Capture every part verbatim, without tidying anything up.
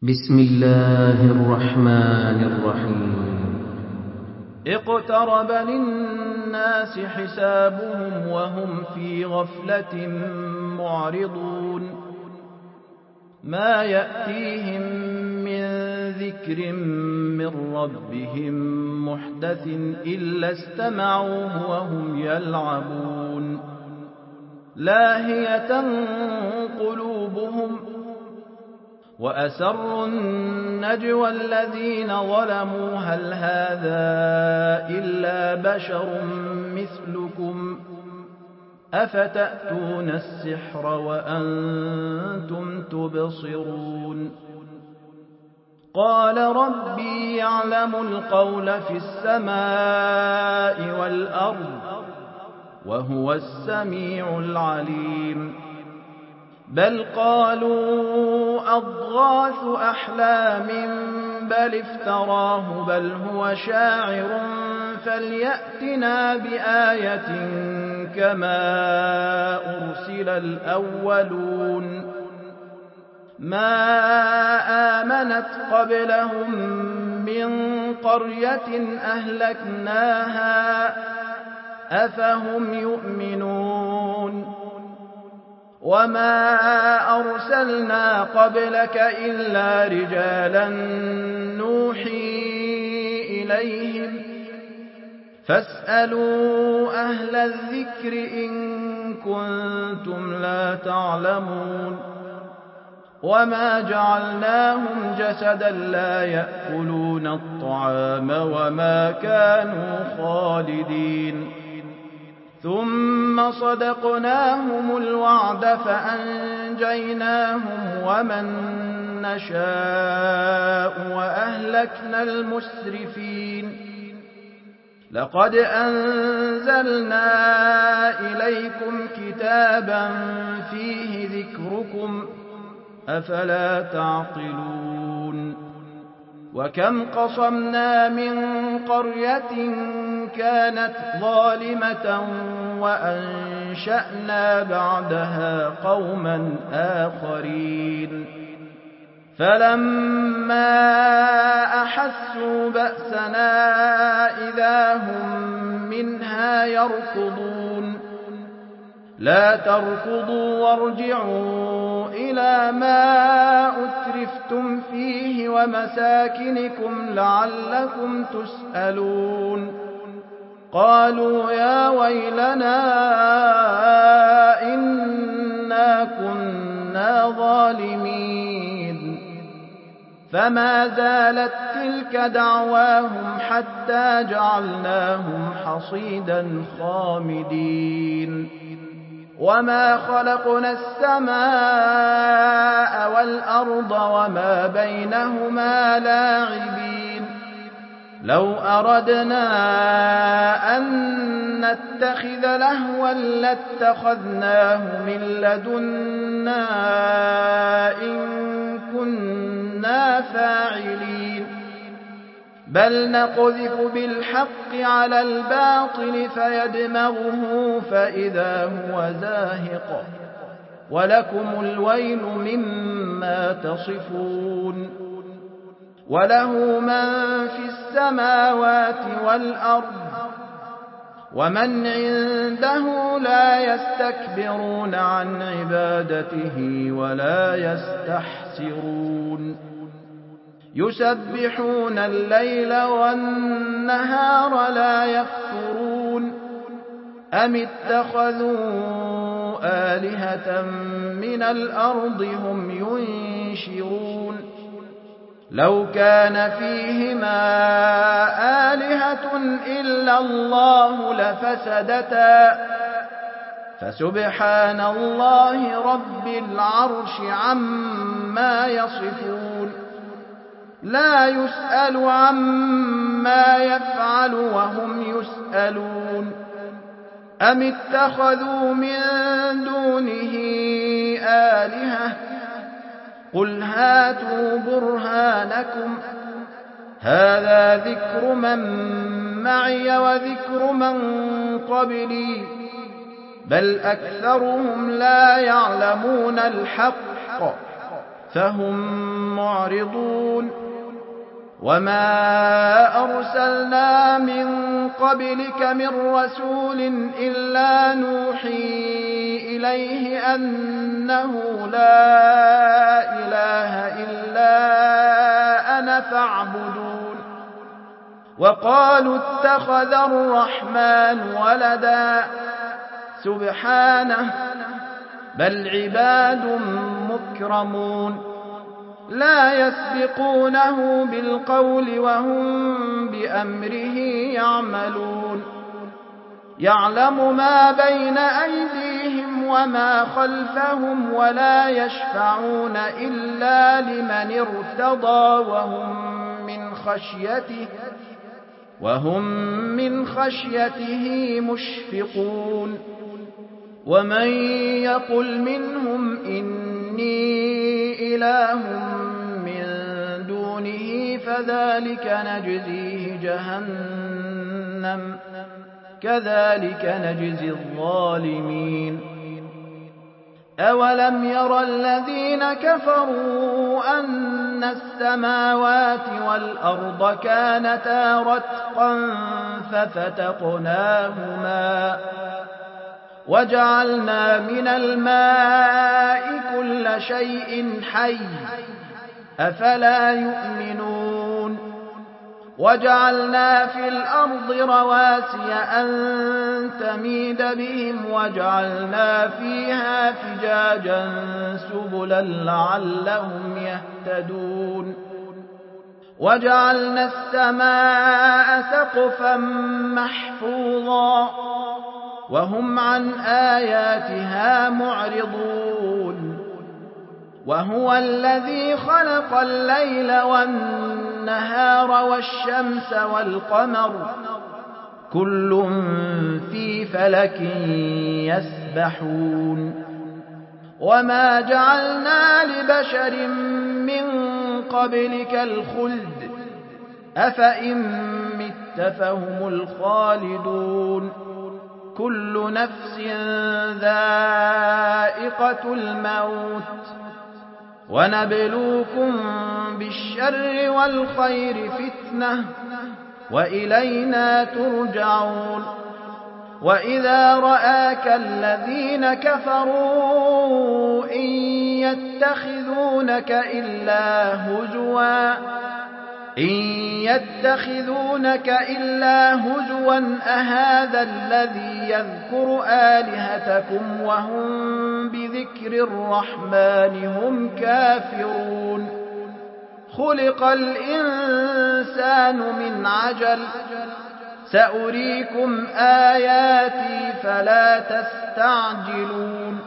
بسم الله الرحمن الرحيم اقترب للناس حسابهم وهم في غفلة معرضون ما يأتيهم من ذكر من ربهم محدث إلا استمعوه وهم يلعبون لاهية قلوبهم وأسروا النجوى الذين ظلموا هل هذا إلا بشر مثلكم أفتأتون السحر وأنتم تبصرون قال ربي يعلم القول في السماء والأرض وهو السميع العليم بل قالوا أضغاث أحلام بل افتراه بل هو شاعر فليأتنا بآية كما أرسل الأولون ما آمنت قبلهم من قرية أهلكناها أفهم يؤمنون وما أرسلنا قبلك إلا رجالا نوحي إليهم فاسألوا أهل الذكر إن كنتم لا تعلمون وما جعلناهم جسدا لا يأكلون الطعام وما كانوا خالدين ثم صدقناهم الوعد فأنجيناهم ومن نشاء وأهلكنا المسرفين لقد أنزلنا إليكم كتابا فيه ذكركم أفلا تعقلون وكم قصمنا من قرية كانت ظالمة وأنشأنا بعدها قوما آخرين فلما أحسوا بأسنا إذا هم منها يركضون لا تركضوا وارجعوا إلى ما أترفتم فيه ومساكنكم لعلكم تسألون قالوا يا ويلنا إنا كنا ظالمين فما زالت تلك دعواهم حتى جعلناهم حصيدا خامدين وما خلقنا السماء والأرض وما بينهما لاعبين لو أردنا أن نتخذ لهوا لاتخذناه من لدنا إن كنا فاعلين بل نقذف بالحق على الباطل فيدمغه فإذا هو زاهق ولكم الويل مما تصفون وله من في السماوات والأرض ومن عنده لا يستكبرون عن عبادته ولا يستحسرون يسبحون الليل والنهار لا يفترون أم اتخذوا آلهة من الأرض هم ينشرون لو كان فيهما آلهة إلا الله لفسدتا فسبحان الله رب العرش عما يصفون لا يسأل عما يفعل وهم يسألون أم اتخذوا من دونه آلهة قل هاتوا برهانكم هذا ذكر من معي وذكر من قبلي بل أكثرهم لا يعلمون الحق فهم معرضون وما أرسلنا من قبلك من رسول إلا نوحي إليه أنه لا إله إلا أنا فاعبدون وقالوا اتخذ الرحمن ولدا سبحانه بل عباد مكرمون لا يسبقونه بالقول وهم بأمره يعملون يعلم ما بين أيديهم وما خلفهم ولا يشفعون إلا لمن ارتضى وهم من خشيته وهم من خشيته مشفقون ومن يقل منهم إني إله من دونه فذلك نجزيه جهنم كذلك نجزي الظالمين أولم ير الذين كفروا أن السماوات والأرض كانتا رتقا ففتقناهما وجعلنا من الماء كل شيء حي أفلا يؤمنون وجعلنا في الأرض رواسي أن تميد بهم وجعلنا فيها فجاجا سبلا لعلهم يهتدون وجعلنا السماء سقفا محفوظا وهم عن آياتها معرضون وهو الذي خلق الليل والنهار والشمس والقمر كل في فلك يسبحون وما جعلنا لبشر من قبلك الخلد أفإن مت فهم الخالدون كل نفس ذائقة الموت ونبلوكم بالشر والخير فتنة وإلينا ترجعون وإذا رآك الذين كفروا إن يتخذونك إلا هزوا إن يتخذونك إلا هزوا أهذا الذي يذكر آلهتكم وهم بذكر الرحمن هم كافرون خلق الإنسان من عجل سأريكم آياتي فلا تستعجلون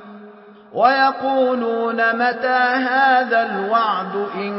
ويقولون متى هذا الوعد إن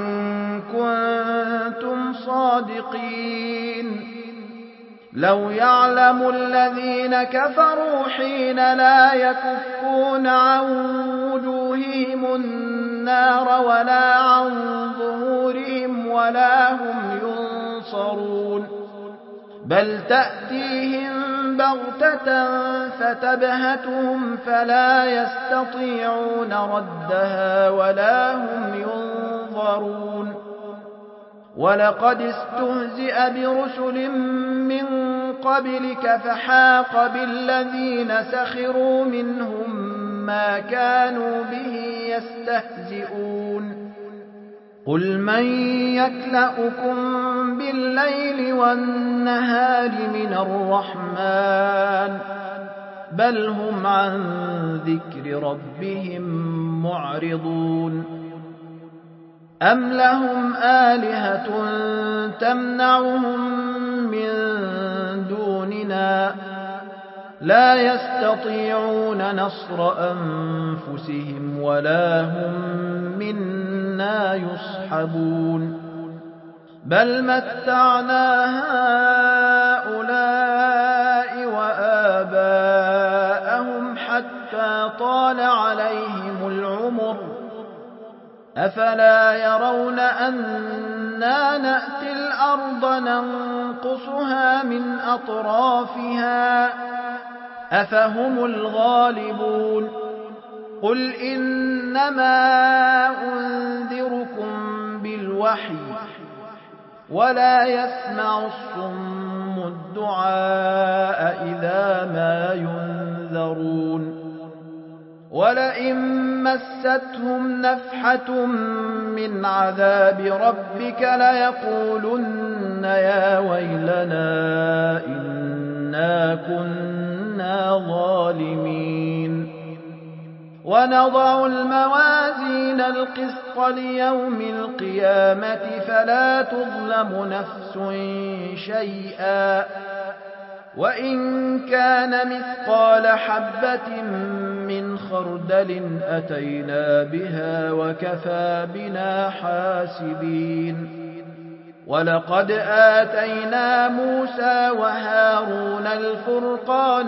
كنتم صادقين لو يعلم الذين كفروا حين لا يكفون عن وجوههم النار ولا عن ظهورهم ولا هم ينصرون بل تأتيهم بغتة فتبهتهم فلا يستطيعون ردها ولا هم ينظرون ولقد استهزئ برسل من قبلك فحاق بالذين سخروا منهم ما كانوا به يستهزئون قل من يكلؤكم بالليل والنهار من الرحمن بل هم عن ذكر ربهم معرضون أم لهم آلهة تمنعهم من دوننا لا يستطيعون نصر أنفسهم ولا هم منا يصحبون بل متعنا هؤلاء وآباءهم حتى طال عليهم العمر أفلا يرون أنا نأتي الأرض ننقصها من أطرافها أفهم الغالبون قل إنما أنذركم بالوحي ولا يسمع الصم الدعاء إذا ما ينذرون ولئن مستهم نفحة من عذاب ربك ليقولن يا ويلنا إنا كنا ظالمين ونضع الموازين القسط ليوم القيامة فلا تظلم نفس شيئا وإن كان مثقال حبة من خردل أتينا بها وكفى بنا حاسبين ولقد آتينا موسى وهارون الفرقان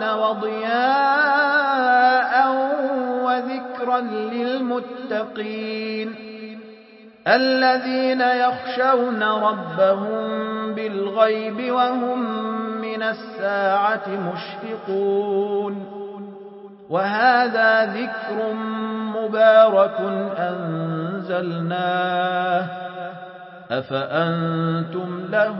وضياء وذكرا للمتقين الذين يخشون ربهم بالغيب وهم من الساعة مشفقون وهذا ذكر مبارك أنزلناه أفأنتم له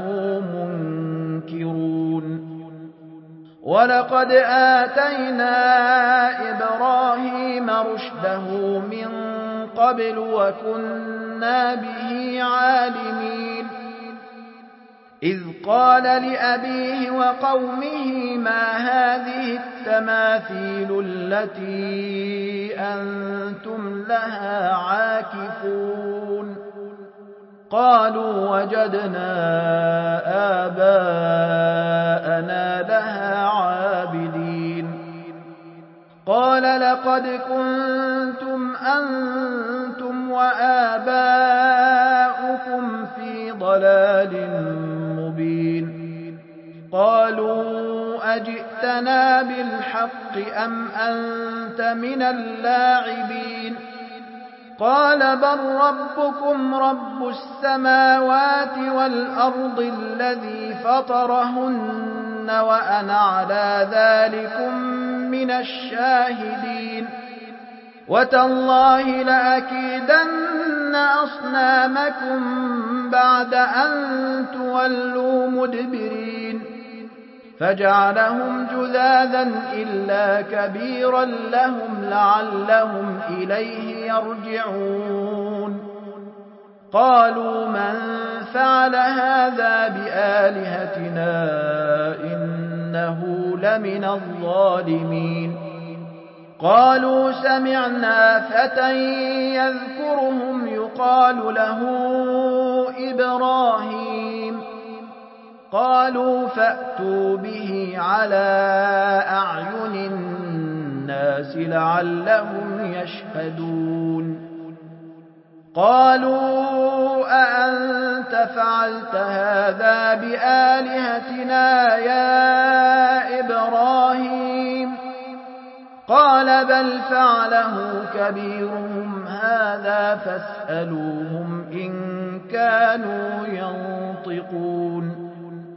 منكرون ولقد آتينا إبراهيم رشده من قبل وكنا به عالمين إذ قال لأبيه وقومه ما هذه التماثيل التي أنتم لها عاكفون قالوا وجدنا آباءنا لها عابدين قال لقد كنتم أنتم وآباؤكم في ضلال مبين قالوا أجئتنا بالحق أم أنت من اللاعبين قال بل ربكم رب السماوات والأرض الذي فطرهن وأنا على ذلكم من الشاهدين وتالله لأكيدن أصنامكم بعد أن تولوا مدبرين فجعلهم جذاذا إلا كبيرا لهم لعلهم إليه يرجعون قالوا من فعل هذا بآلهتنا إنه لمن الظالمين قالوا سمعنا فتى يذكرهم يقال له إبراهيم قالوا فأتوا به على أعين الناس لعلهم يشهدون قالوا أأنت فعلت هذا بآلهتنا يا إبراهيم قال بل فعله كبيرهم هذا فاسألوهم إن كانوا ينطقون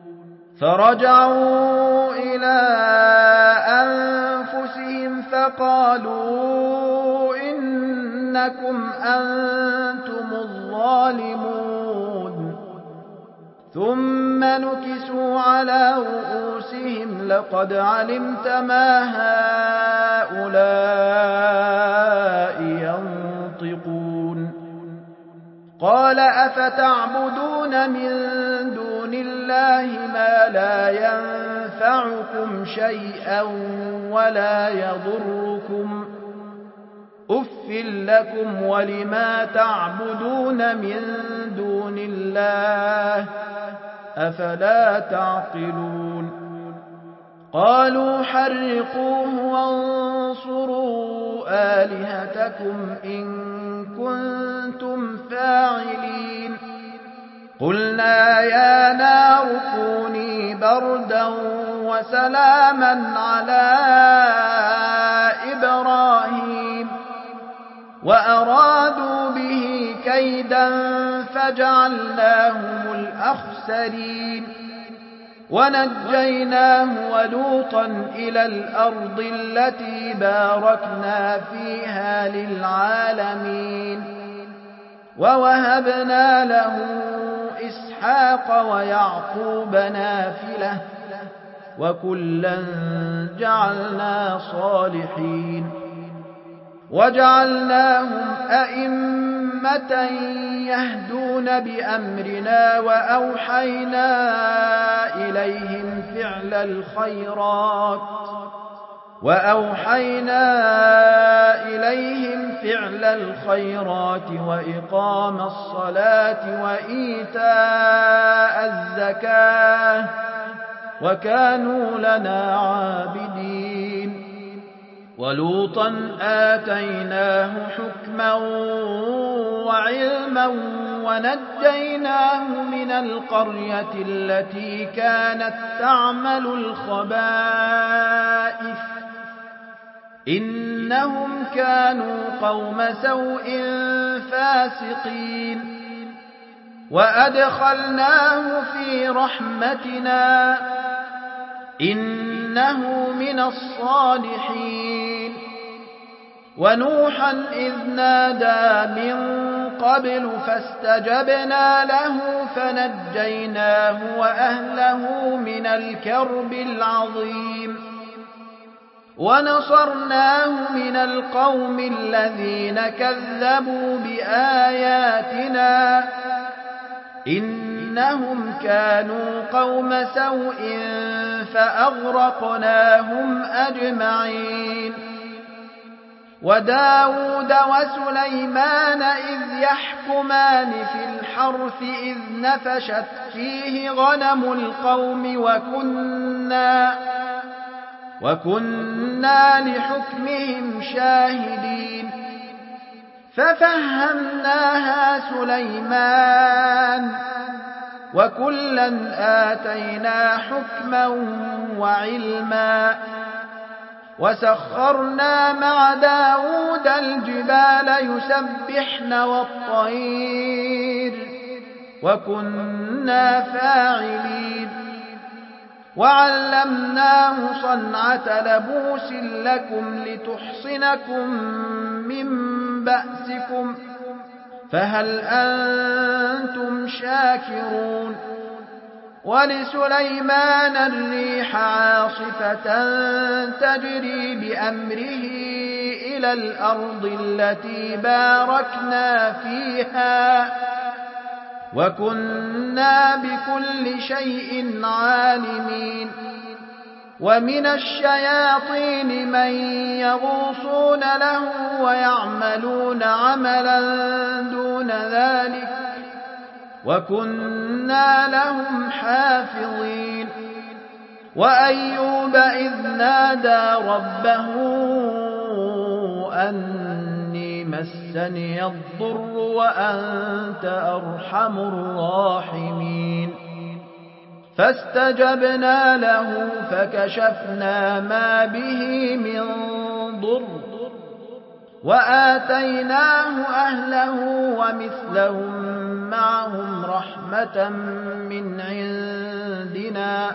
فرجعوا إلى أنفسهم فقالوا إنكم أنتم الظالمون ثم نكسوا على رؤوسهم لقد علمت ما هؤلاء ينطقون قال أفتعبدون من دون الله ما لا ينفعكم شيئا ولا يضركم أف لكم ولما تعبدون من دون الله أفلا تعقلون قالوا حرقوه وانصروا آلهتكم إن كنتم فاعلين قلنا يا نار كوني بردا وسلاما على إبراهيم وأرادوا به كيدا فجعلناهم الأخسرين ونجيناه ولوطا إلى الأرض التي باركنا فيها للعالمين ووهبنا له إسحاق ويعقوب نافلة وكلا جعلنا صالحين وجعلناهم أئمة يهدون بأمرنا وأوحينا إليهم فعل الخيرات وأوحينا إليهم فعل الخيرات وإقام الصلاة وإيتاء الزكاة وكانوا لنا عابدين ولوطا آتيناه حكما وعلما ونجيناه من القرية التي كانت تعمل الخبائث إنهم كانوا قوم سوء فاسقين وأدخلناه في رحمتنا إنه من الصالحين ونوحا إذ نادى من قبل فاستجبنا له فنجيناه وأهله من الكرب العظيم ونصرناه من القوم الذين كذبوا بآياتنا إنهم كانوا قوم سوء فأغرقناهم أجمعين وداود وسليمان إذ يحكمان في الحرث إذ نفشت فيه غنم القوم وكنا, وكنا لحكمهم شاهدين ففهمناها سليمان وكلا آتينا حكما وعلما وسخرنا مع داود الجبال يسبحن والطير وكنا فاعلين وعلمناه صنعة لبوس لكم لتحصنكم من بأسكم فهل أنتم شاكرون ولسليمان الريح عاصفة تجري بأمره إلى الأرض التي باركنا فيها وكنا بكل شيء عالمين ومن الشياطين من يغوصون له ويعملون عملا دون ذلك وكنا لهم حافظين وأيوب إذ نادى ربه أني مسني الضر وأنت أرحم الراحمين فاستجبنا له فكشفنا ما به من ضر وآتيناه أهله ومثلهم معهم رحمة من عندنا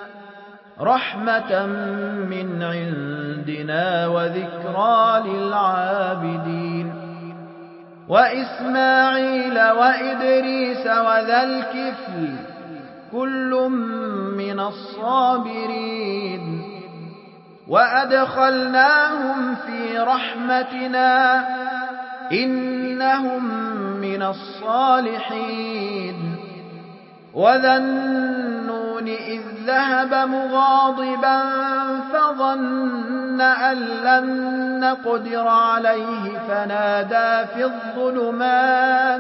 رحمة من عندنا وذكرى للعابدين وإسماعيل وإدريس وذا الكفل كل من الصابرين وأدخلناهم في رحمتنا إنهم من الصالحين وذا النون إذ ذهب مغاضبا فظن أن لن نقدر عليه فنادى في الظلمات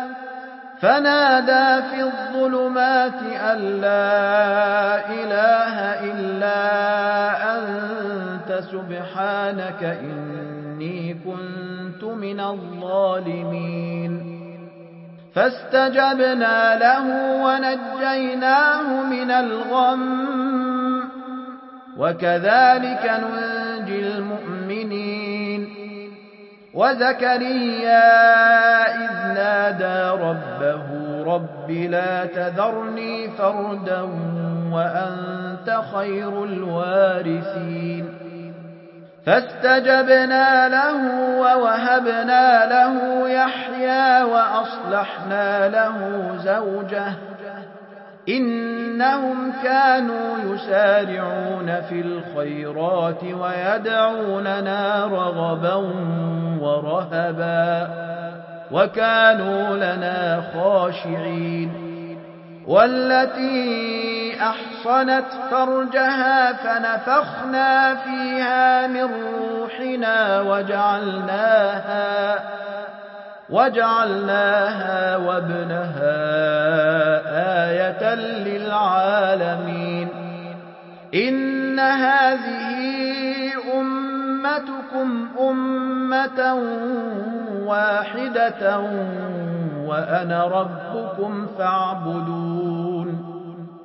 فنادى في الظلمات أن لا إله إلا أنت سبحانك إني كنت من الظالمين فاستجبنا له ونجيناه من الغم وكذلك ننجي المؤمنين وزكريا إذ نادى ربه رب لا تذرني فردا وأنت خير الوارثين فاستجبنا له ووهبنا له يحيى وأصلحنا له زوجه إنهم كانوا يسارعون في الخيرات ويدعوننا رغبا ورهبا وكانوا لنا خاشعين والتي أحصنت فرجها فنفخنا فيها من روحنا وجعلناها وجعلناها وابنها آية للعالمين إن هذه أمتكم أمة واحدة وأنا ربكم فاعبدون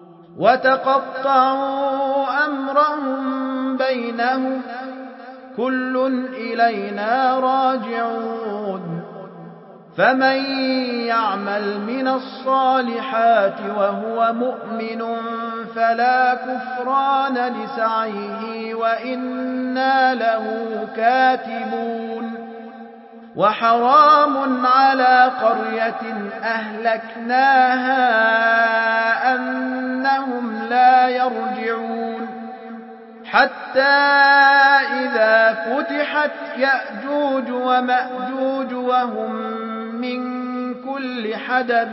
وتقطعوا أمرهم بينهم كل إلينا راجعون فمن يعمل من الصالحات وهو مؤمن فلا كفران لسعيه وإنا له كاتبون وحرام على قرية أهلكناها أنهم لا يرجعون حتى إذا فتحت يأجوج ومأجوج وهم من كل حدب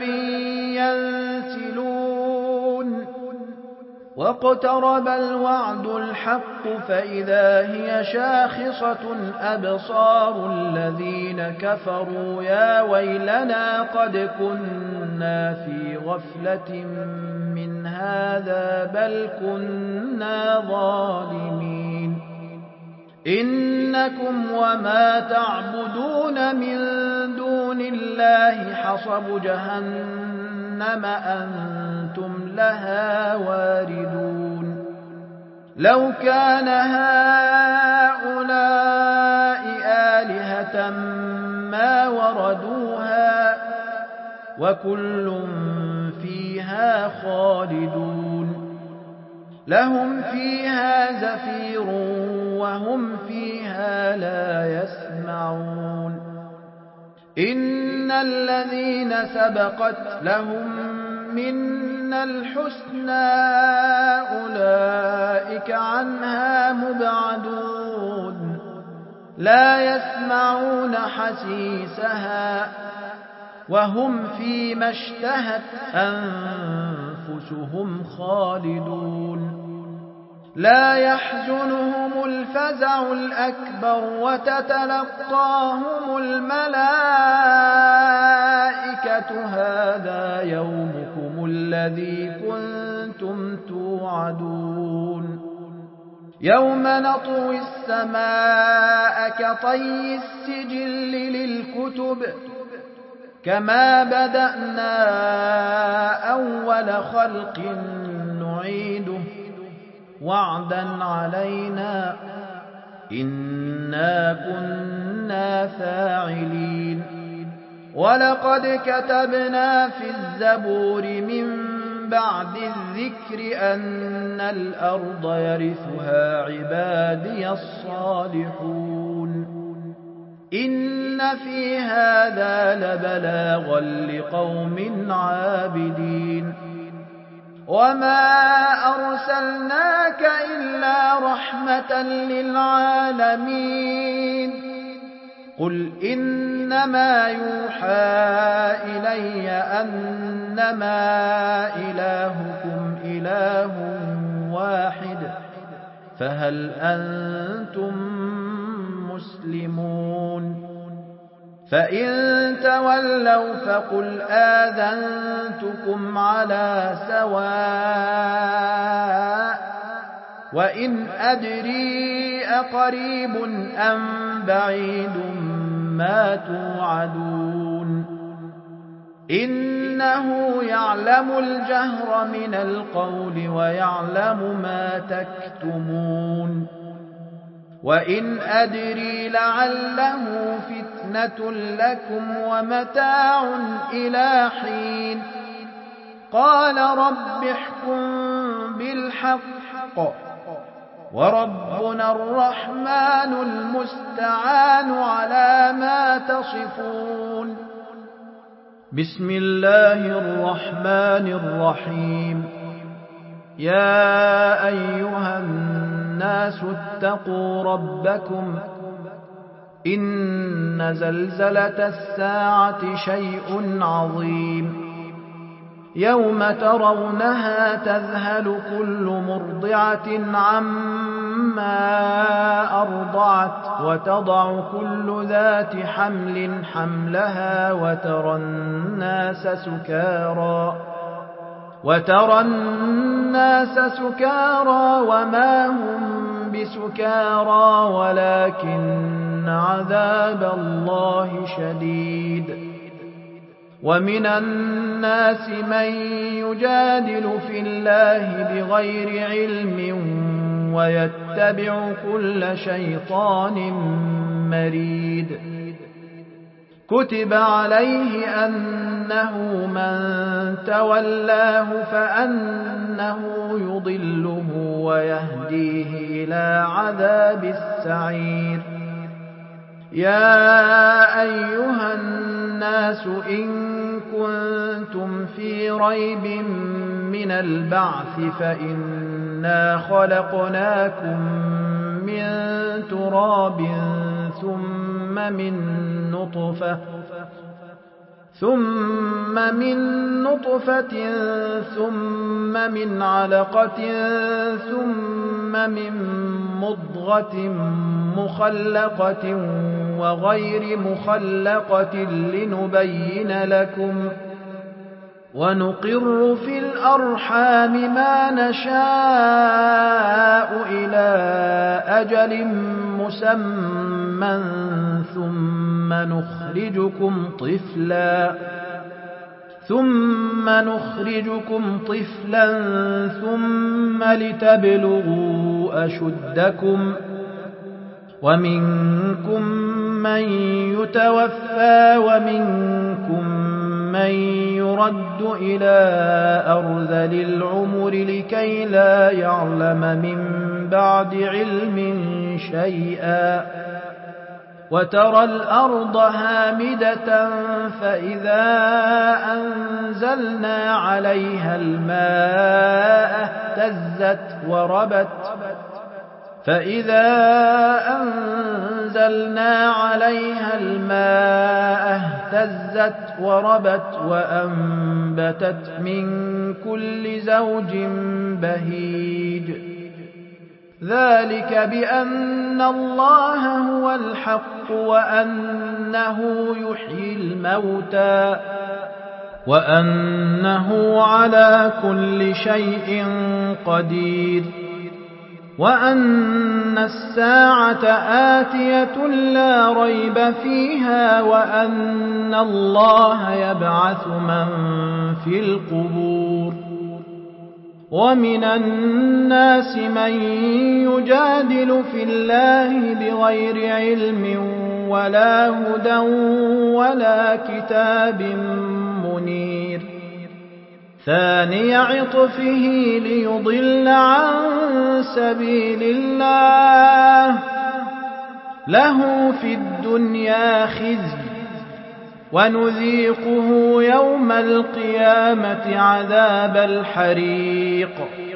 ينسلون واقترب الوعد الحق فإذا هي شاخصة أبصار الذين كفروا يا ويلنا قد كنا في غفلة من هذا بل كنا ظالمين إنكم وما تعبدون من دون الله حصب جهنم أنتم لها واردون لو كان هؤلاء آلهة ما وردوها وكل فيها خالدون لهم فيها زفير وهم فيها لا يسمعون إن الذين سبقت لهم منا الحسنى أولئك عنها مبعدون لا يسمعون حسيسها وهم فيما اشتهت أنفسهم خالدون لا يحزنهم الفزع الأكبر وتتلقاهم الملائكة هذا يومكم الذي كنتم توعدون يوم نطوي السماء كطي السجل للكتب كما بدأنا أول خلق نعيده وعدا علينا إنا كنا فاعلين ولقد كتبنا في الزبور من بعد الذكر أن الأرض يرثها عبادي الصالحون إن في هذا لبلاغا لقوم عابدين وما أرسلناك إلا رحمة للعالمين قل إنما يوحى إلي أنما إلهكم إله واحد فهل أنتم مسلمون فإن تولوا فقل آذنتكم على سواء وإن أدري أقريب أم بعيد ما توعدون إنه يعلم الجهر من القول ويعلم ما تكتمون وإن أدري لعله فتنة لكم ومتاع إلى حين قال رب احكم بالحق وربنا الرحمن المستعان على ما تصفون. بسم الله الرحمن الرحيم. يا أيها الناس اتقوا ربكم إن زلزلة الساعة شيء عظيم يوم ترونها تذهل كل مرضعة عما أرضعت وتضع كل ذات حمل حملها وترى الناس سكارى وترى الناس سكارى وما هم بسكارى ولكن عذاب الله شديد. ومن الناس من يجادل في الله بغير علم ويتبع كل شيطان مريد. كتب عليه أنه من تولاه فأنه يضله ويهديه إلى عذاب السعير. يا أيها الناس إن كنتم في ريب من البعث فإنا خلقناكم من تراب ثم من نطفة ثم من نطفة ثم من علقة ثم من مضغة مخلقة وغير مخلقة لنبين لكم ونقر في الأرحام ما نشاء إلى أجل مسمى ثم نخرجكم طفلا ثم نخرجكم طفلا ثم لتبلغوا أشدكم ومنكم من يتوفى ومنكم من يرد إلى أرذل العمر لكي لا يعلم من بعد علم شيئا. وترى الأرض هامدة فإذا أنزلنا عليها الماء اهتزت وربت فإذا أنزلنا عليها الماء اهتزت وربت وأنبتت من كل زوج بهيج. ذلك بأن الله هو الحق وأنه يحيي الموتى وأنه على كل شيء قدير وأن الساعة آتية لا ريب فيها وأن الله يبعث من في القبور. ومن الناس من يجادل في الله بغير علم ولا هدى ولا كتاب منير. ثاني عطفه ليضل عن سبيل الله له في الدنيا خزي ونذيقه يوم القيامة عذاب الحريق.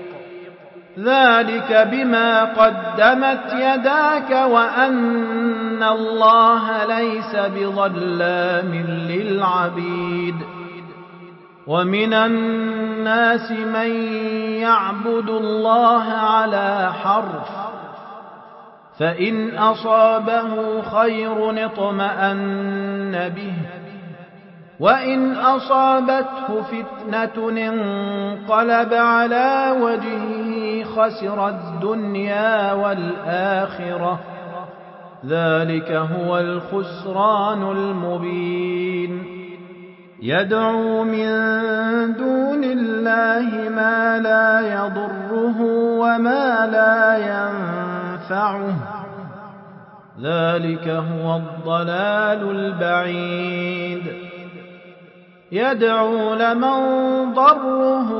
ذلك بما قدمت يداك وأن الله ليس بظلام للعبيد. ومن الناس من يعبد الله على حرف فإن أصابه خير اطمأن به وإن أصابته فتنة انقلب على وجهه خسر الدنيا والآخرة. ذلك هو الخسران المبين. يدعو من دون الله ما لا يضره وما لا ينفعه. ذلك هو الضلال البعيد. يدعو لمن ضره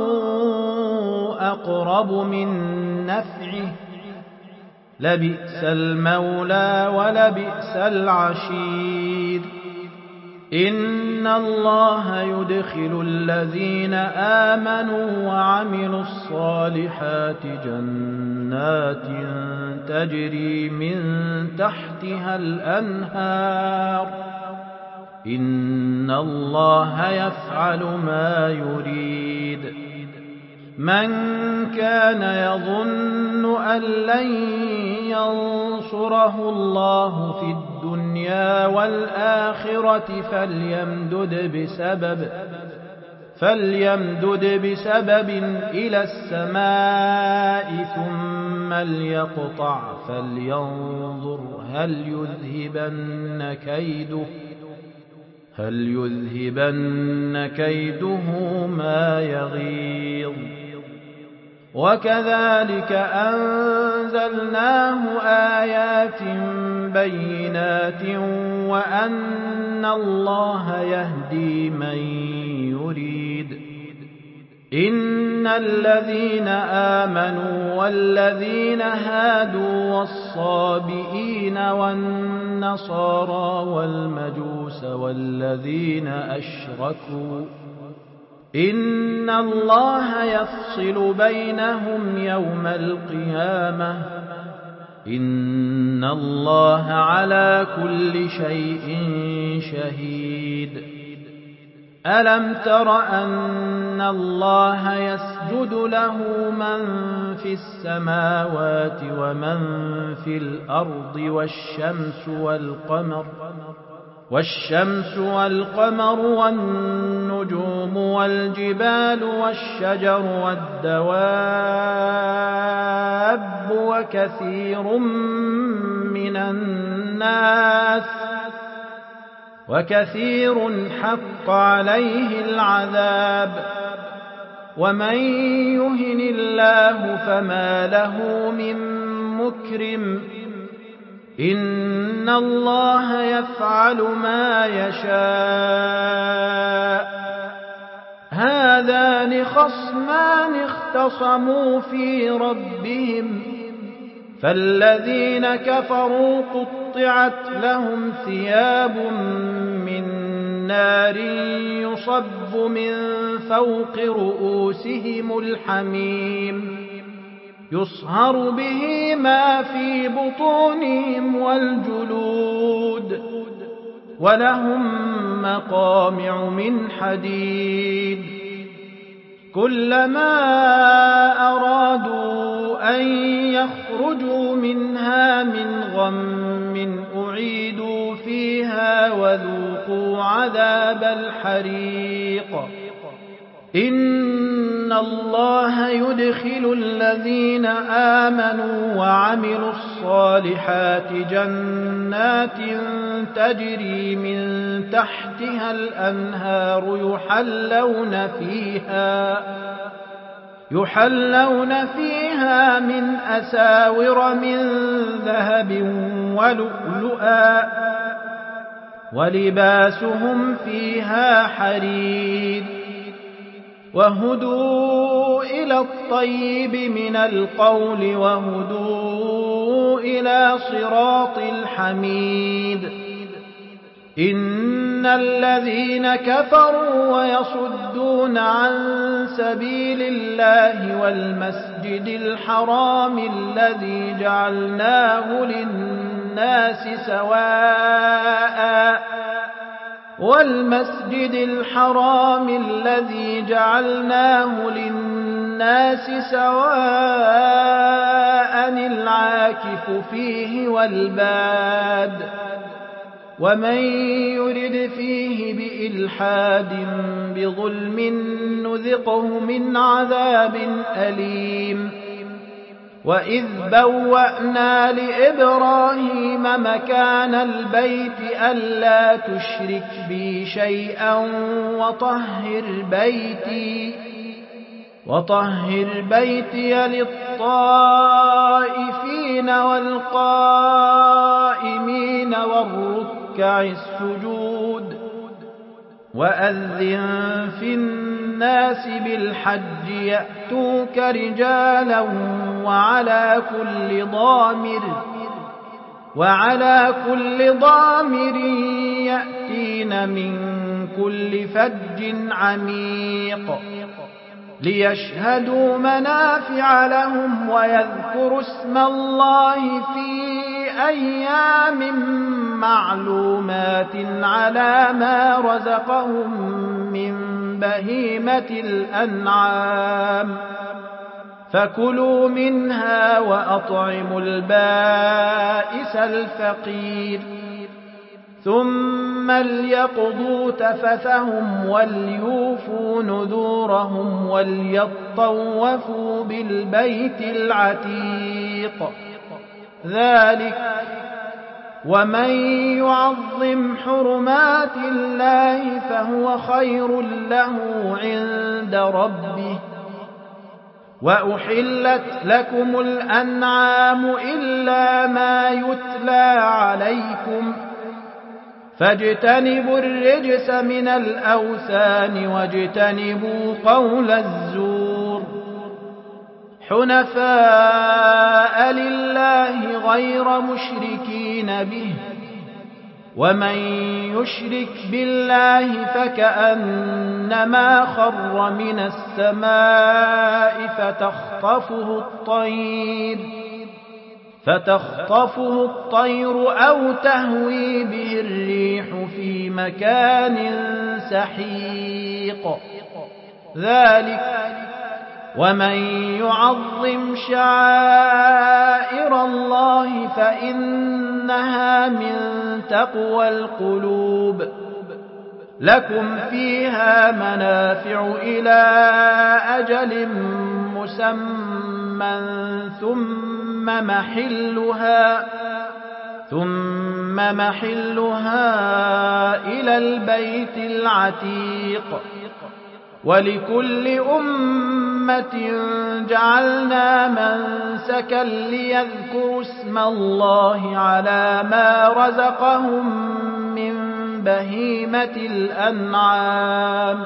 أقرب من نفعه لبئس المولى ولبئس العشير إن الله يدخل الذين آمنوا وعملوا الصالحات جنات تجري من تحتها الأنهار إن الله يفعل ما يريد من كان يظن أن لن ينصره الله في الدنيا والآخرة فليمدد بسبب فليمدد بسبب إلى السماء ثم ليقطع فلينظر هل يذهبن كيده هل يذهبن كيده ما يغيظ وكذلك أنزلناه آيات بينات وأن الله يهدي من يريد إن الذين آمنوا والذين هادوا والصابئين والنصارى والمجوس والذين أشركوا إن الله يفصل بينهم يوم القيامة إن الله على كل شيء شهيد ألم تر أن الله يسجد له من في السماوات ومن في الأرض والشمس والقمر والشمس والقمر والنجوم والجبال والشجر والدواب وكثير من الناس وكثير حق عليه العذاب ومن يهن الله فما له من مكرم إن الله يفعل ما يشاء هذان خصمان اختصموا في ربهم فالذين كفروا قطعت لهم ثياب من نار يصب من فوق رؤوسهم الحميم يصهر به ما في بطونهم والجلود ولهم مقامع من حديد كلما أرادوا أن يخرجوا منها من غم أعيدوا فيها وذوقوا عذاب الحريق إن الله يدخل الذين آمنوا وعملوا الصالحات جنات تجري من تحتها الأنهار يحلون فيها يحلون فيها من أساور من ذهب ولؤلؤا ولباسهم فيها حرير وهدوا إلى الطيب من القول وهدوا إلى صراط الحميد إن الذين كفروا ويصدون عن سبيل الله والمسجد الحرام الذي جعلناه للناس سواء والمسجد الحرام الذي جعلناه للناس سواء العاكف فيه والباد ومن يرد فيه بإلحاد بظلم نذقه من عذاب أليم وإذ بوأنا لإبراهيم مكان البيت ألا تشرك بي شيئا وطهر بيتي وطهر بيتي للطائفين والقائمين والركع السجود وأذن في الناس بالحج يأتوك رجالا وعلى كل ضامر وعلى كل ضامر يأتين من كل فج عميق ليشهدوا منافع لهم ويذكروا اسم الله في أيام معلومات على ما رزقهم من بهيمة الأنعام فكلوا منها وأطعموا البائس الفقير ثم ليقضوا تفثهم وليوفوا نذورهم وليطوفوا بالبيت العتيق ذلك ومن يعظم حرمات الله فهو خير له عند ربه وأحلت لكم الأنعام إلا ما يتلى عليكم فاجتنبوا الرجس من الأوثان واجتنبوا قول الزور حنفاء لله غير مشركين به ومن يشرك بالله فكأنما خر من السماء فتخطفه الطير فتخطفه الطير أو تهوي به الريح في مكان سحيق ذلك ومن يعظم شعائر الله فإنها من تقوى القلوب لكم فيها منافع إلى أجل مسمى ثم محلها ثم محلها إلى البيت العتيق ولكل أمة جعلنا منسكا ليذكروا اسم الله على ما رزقهم من بهيمة الأنعام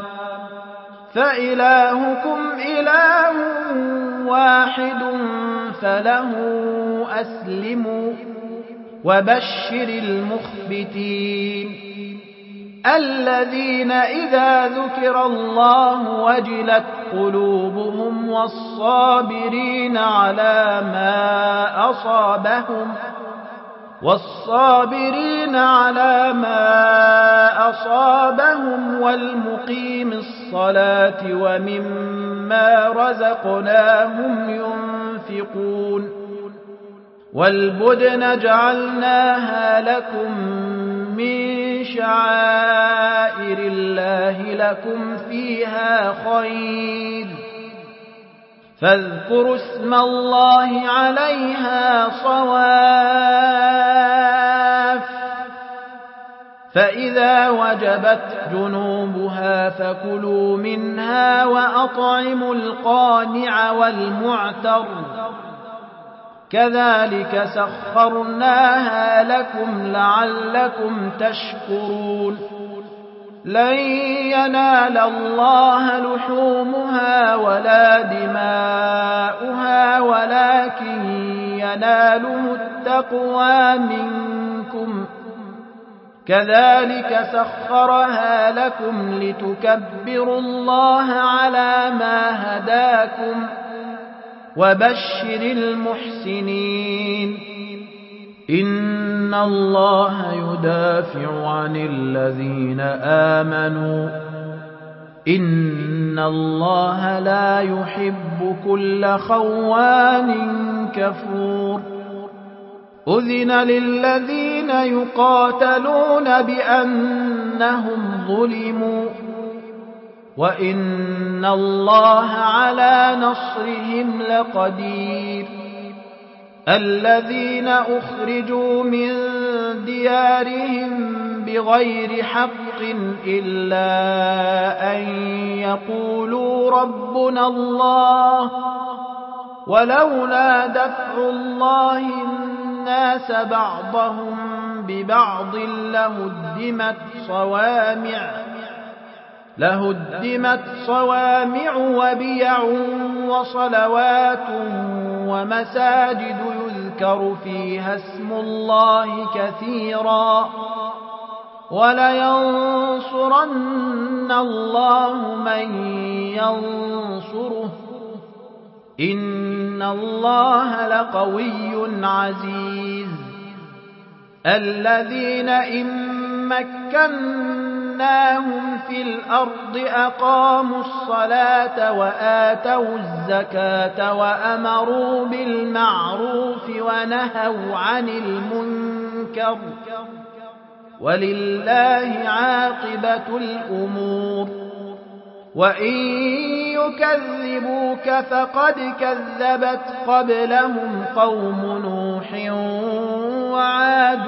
فإلهكم إله واحد فله أسلموا وبشر المخبتين الذين إذا ذكر الله وجلت قلوبهم والصابرين على ما أصابهم والصابرين على ما أصابهم والمقيم الصلاة ومما رزقناهم ينفقون والبدن جعلناها لكم من شعائر الله لكم فيها خير فاذكروا اسم الله عليها صواف فإذا وجبت جنوبها فكلوا منها وأطعموا القانع والمعتر كذلك سخرناها لكم لعلكم تشكرون لن ينال الله لحومها ولا دماؤها ولكن يناله التقوى منكم كذلك سخرها لكم لتكبروا الله على ما هداكم وبشر المحسنين إن الله يدافع عن الذين آمنوا إن الله لا يحب كل خوان كفور أذن للذين يقاتلون بأنهم ظلموا وإن الله على نصرهم لقدير الذين أخرجوا من ديارهم بغير حق إلا أن يقولوا ربنا الله ولولا دفع الله الناس بعضهم ببعض لهدمت صوامع لهدمت صوامع وبيع وصلوات ومساجد يذكر فيها اسم الله كثيرا ولينصرن الله من ينصره إن الله لقوي عزيز الذين إن مكناهم في الأرض أقاموا الصلاة وآتوا الزكاة وأمروا بالمعروف ونهوا عن المنكر ولله عاقبة الأمور وإن يكذبوك فقد كذبت قبلهم قوم نوح وعاد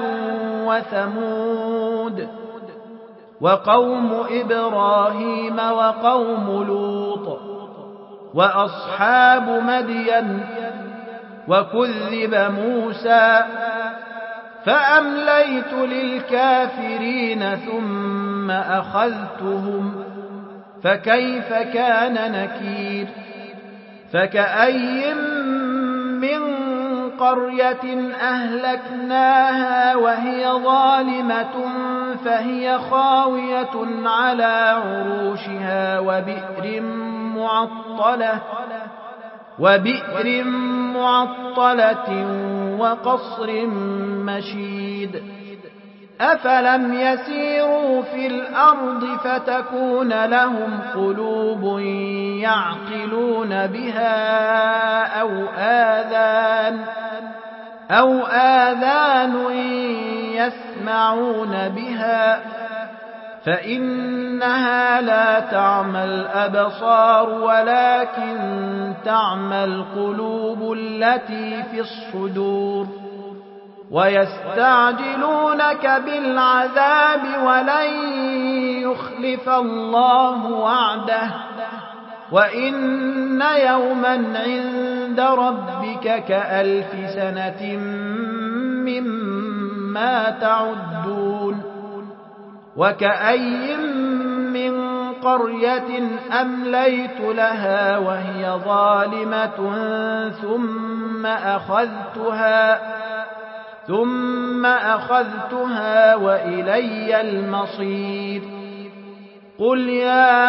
وثمود وقوم إبراهيم وقوم لوط وأصحاب مدين وكذب موسى فأمليت للكافرين ثم أخذتهم فكيف كان نكير فكأي من قرية أهلكناها وهي ظالمة فهي خاوية على عروشها وبئر معطلة وبئر معطلة وقصر مشيد أفلم يسيروا في الأرض فتكون لهم قلوب يعقلون بها أو آذان أو آذان يسمعون بها فإنها لا تعمى الأبصار ولكن تعمى القلوب التي في الصدور ويستعجلونك بالعذاب ولن يخلف الله وعده وإن يوما عند ربك كألف سنة مما تعدون وكأي من قرية أمليت لها وهي ظالمة ثم أخذتها ثم أخذتها وإلي المصير قل يا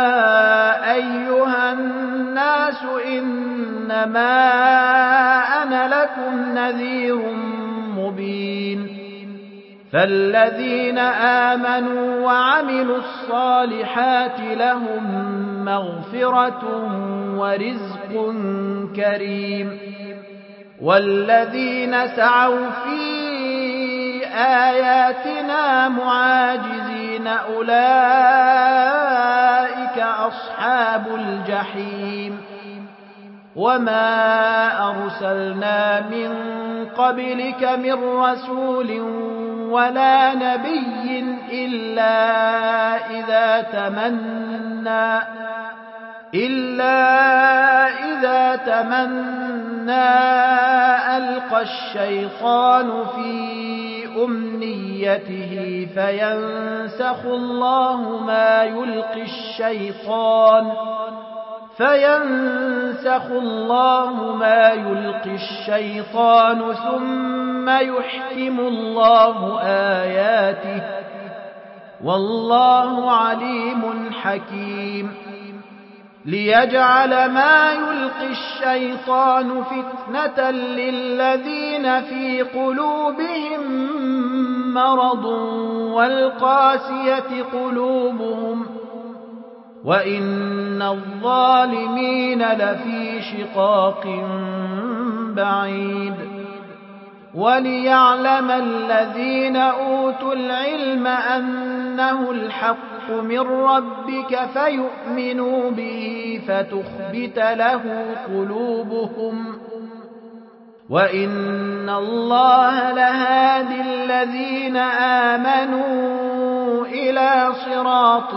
أيها الناس إنما أنا لكم نذير مبين فالذين آمنوا وعملوا الصالحات لهم مغفرة ورزق كريم والذين سعوا في آياتنا معاجزين أولئك أصحاب الجحيم وما أرسلنا من قبلك من رسول ولا نبي إلا إذا تمنى إلا إذا تمنى ألقى الشيطان في أمنيته فينسخ الله ما يلقي الشيطان فينسخ الله ما يلقي الشيطان ثم يحكم الله آياته والله عليم حكيم ليجعل ما يلقي الشيطان فتنة للذين في قلوبهم مرض والقاسية قلوبهم وإن الظالمين لفي شقاق بعيد وليعلم الذين أوتوا العلم أنه الحق من ربك فيؤمنوا به فتخبت له قلوبهم وإن الله لهادي الذين آمنوا إلى صراط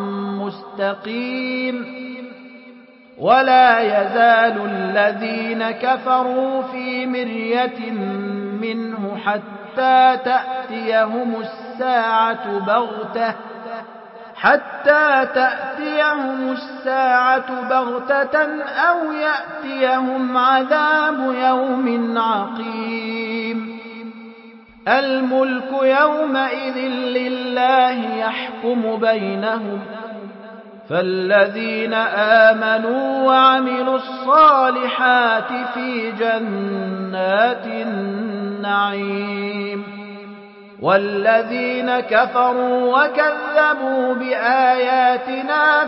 مستقيم ولا يزال الذين كفروا في مرية منه حتى تأتيهم الساعة بغتة حتى تأتيهم الساعة بغتة أو يأتيهم عذاب يوم عقيم الملك يومئذ لله يحكم بينهم فالذين آمنوا وعملوا الصالحات في جنات النعيم والذين كفروا وكذبوا بآياتنا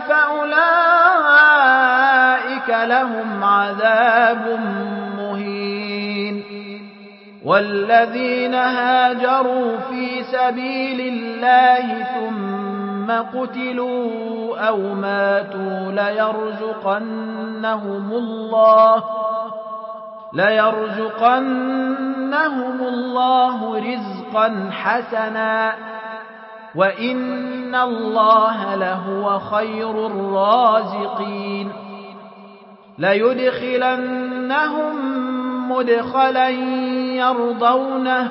فأولئك لهم عذاب مهين والذين هاجروا في سبيل الله ثم قتلوا أو ماتوا ليرزقنهم الله ليرزقنهم الله رزقا حسنا وإن الله لهو خير الرازقين ليدخلنهم مدخلا يرضونه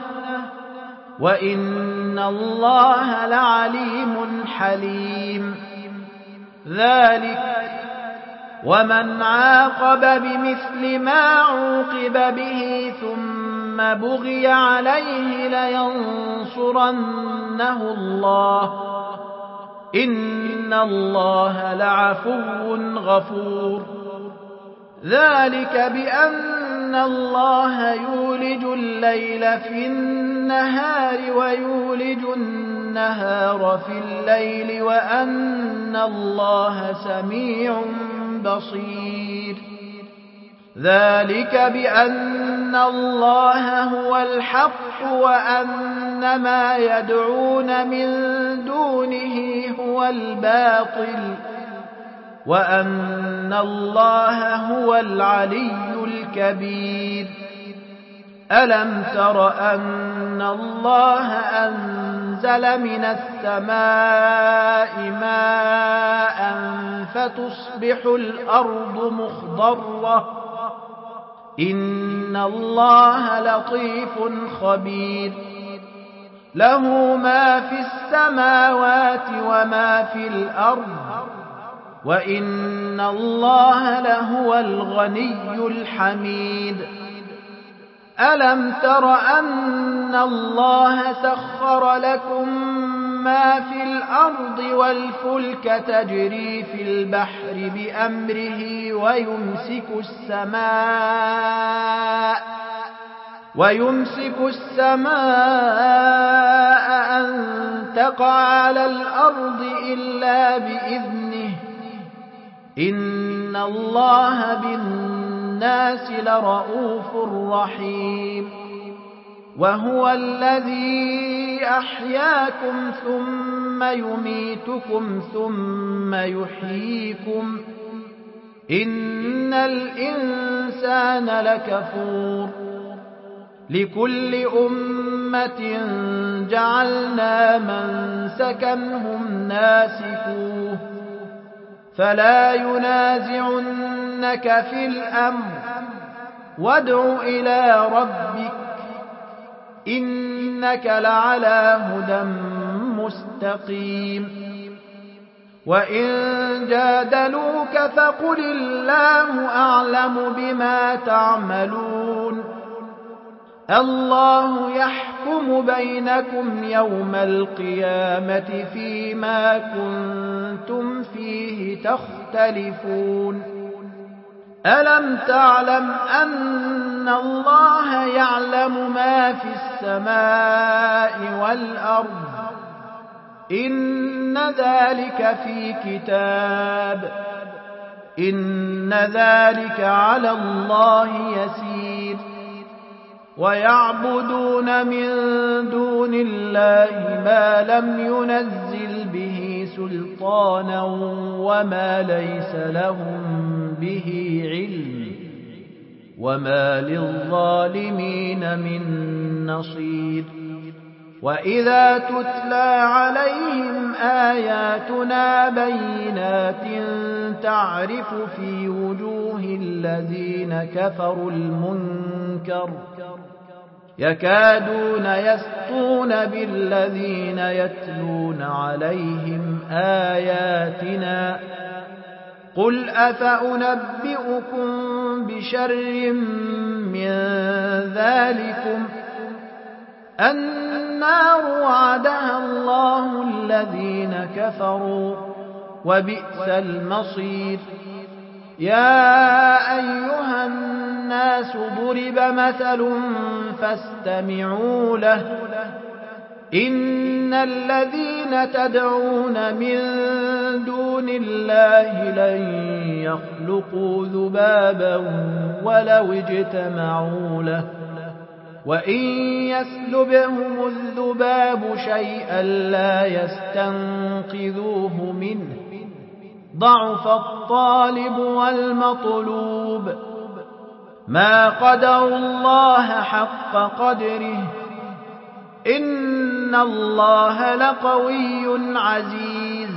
وإن الله لعليم حليم ذلك ومن عاقب بمثل ما عوقب به ثم بغي عليه لينصرنه الله إن الله لعفو غفور ذلك بأن الله يولج الليل في النهار ويولج النهار في الليل وأن الله سميع بصير ذلك بأن الله هو الحق وأن ما يدعون من دونه هو الباطل وأن الله هو العلي الكبير ألم تر أن الله أنزل من السماء ماء فتصبح الأرض مخضرة إن الله لطيف خبير له ما في السماوات وما في الأرض وإن الله لهو الغني الحميد ألم تر أن الله سخر لكم ما في الأرض والفلك تجري في البحر بأمره ويمسك السماء ويمسك السماء أن تقع على الأرض إلا بإذنه إن الله بالناس لرؤوف رحيم وهو الذي أحياكم ثم يميتكم ثم يحييكم إن الإنسان لكفور لكل أمة جعلنا منسكا هم ناسكوه فلا ينازعنك في الأمر وادع إلى ربك إنك لعلى هدى مستقيم وإن جادلوك فقل الله أعلم بما تعملون الله يحكم بينكم يوم القيامة فيما كنتم فيه تختلفون ألم تعلم أن الله يعلم ما في السماء والأرض إن ذلك في كتاب إن ذلك على الله يسير ويعبدون من دون الله ما لم ينزل به سلطانا وما ليس لهم به علم وما للظالمين من نصير وإذا تتلى عليهم آياتنا بينات تعرف في وجوه الذين كفروا المنكر يكادون يسطون بالذين يتلون عليهم آياتنا قل أفأنبئكم بشر من ذلكم النار وعدها الله الذين كفروا وبئس المصير يا أيها الناس ضرب مثل فاستمعوا له إن الذين تدعون من دون الله لن يخلقوا ذبابا ولو اجتمعوا له وإن يسلبهم الذباب شيئا لا يستنقذوه منه ضعف الطالب والمطلوب ما قدروا الله حق قدره إن الله لقوي عزيز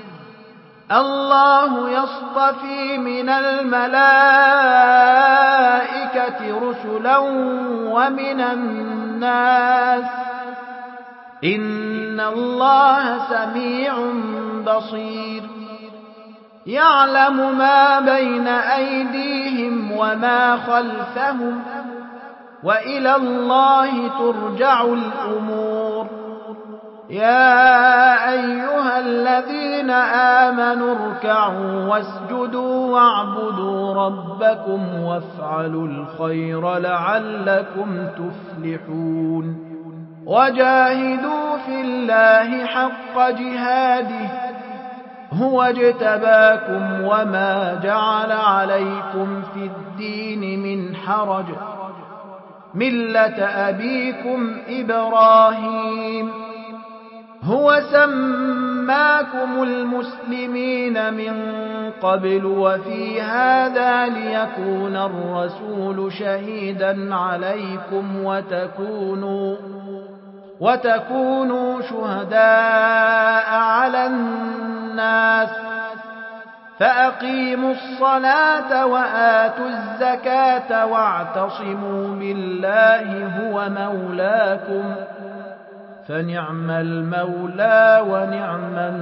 الله يصطفي من الملائكة رسلا ومن الناس إن الله سميع بصير يعلم ما بين أيديهم وما خلفهم وإلى الله ترجع الأمور يا أيها الذين آمنوا اركعوا واسجدوا واعبدوا ربكم وافعلوا الخير لعلكم تفلحون وجاهدوا في الله حق جهاده هو اجتباكم وما جعل عليكم في الدين من حرج ملة أبيكم إبراهيم هو سماكم المسلمين من قبل وفي هذا ليكون الرسول شهيدا عليكم وتكونوا وتكونوا شهداء على الناس فأقيموا الصلاة وآتوا الزكاة واعتصموا بالله هو مولاكم فنعم المولى ونعم